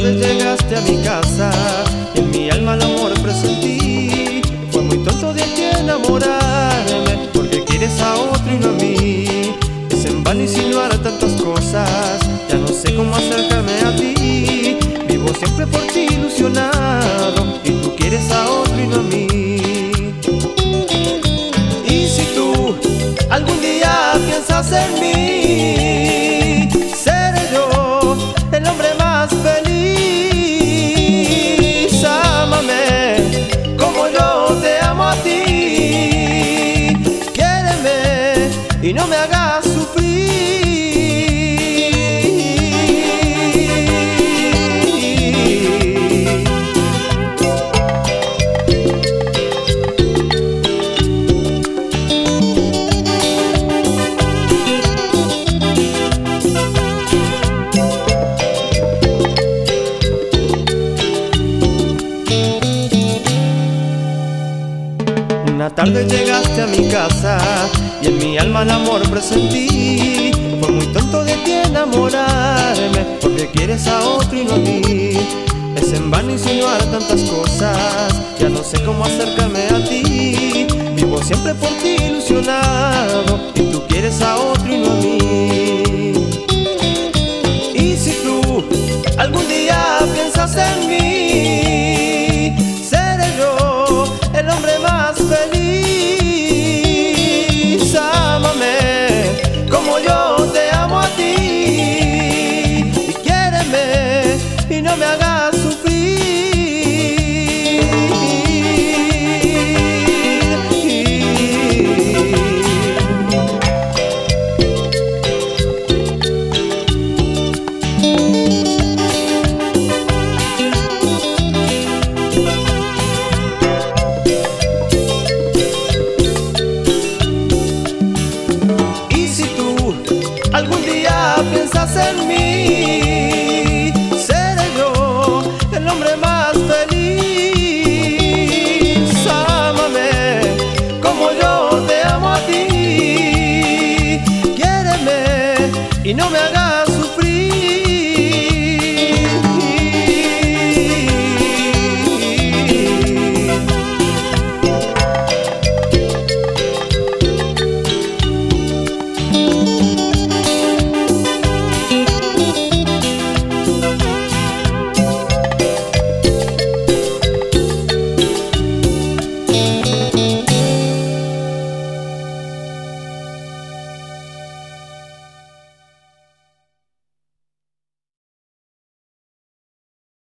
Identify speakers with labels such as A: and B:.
A: tarde llegaste a mi casa y en mi alma el amor presentí. Fue muy tonto de ti enamorarme, porque quieres a otro y no a mí. Es en vano insinuar tantas cosas, ya no sé cómo acercarme a ti. Vivo siempre por ti ilusionado, y tú quieres a otro y no a mí. Y si tú algún día piensas en mí, seré yo el hombre más feliz. Ámame como yo te amo a ti. Quiéreme y no me hagas sufrir. Una tarde llegaste a mi casa y en mi alma el amor presentí. Fue muy tonto de ti enamorarme, porque quieres a otro y no a mí. Es en vano insinuar tantas cosas, ya no sé cómo acercarme a ti. Vivo siempre por ti ilusionado, y tú quieres a otro y no a mí. Y si tú algún día piensas en mí, seré yo el hombre más feliz. Ámame como yo te amo a ti, y quiéreme y no me hagas sufrir. Algún día piensas en mí, seré yo el hombre más feliz. Ámame como yo te amo a ti. Quiéreme y no me hagas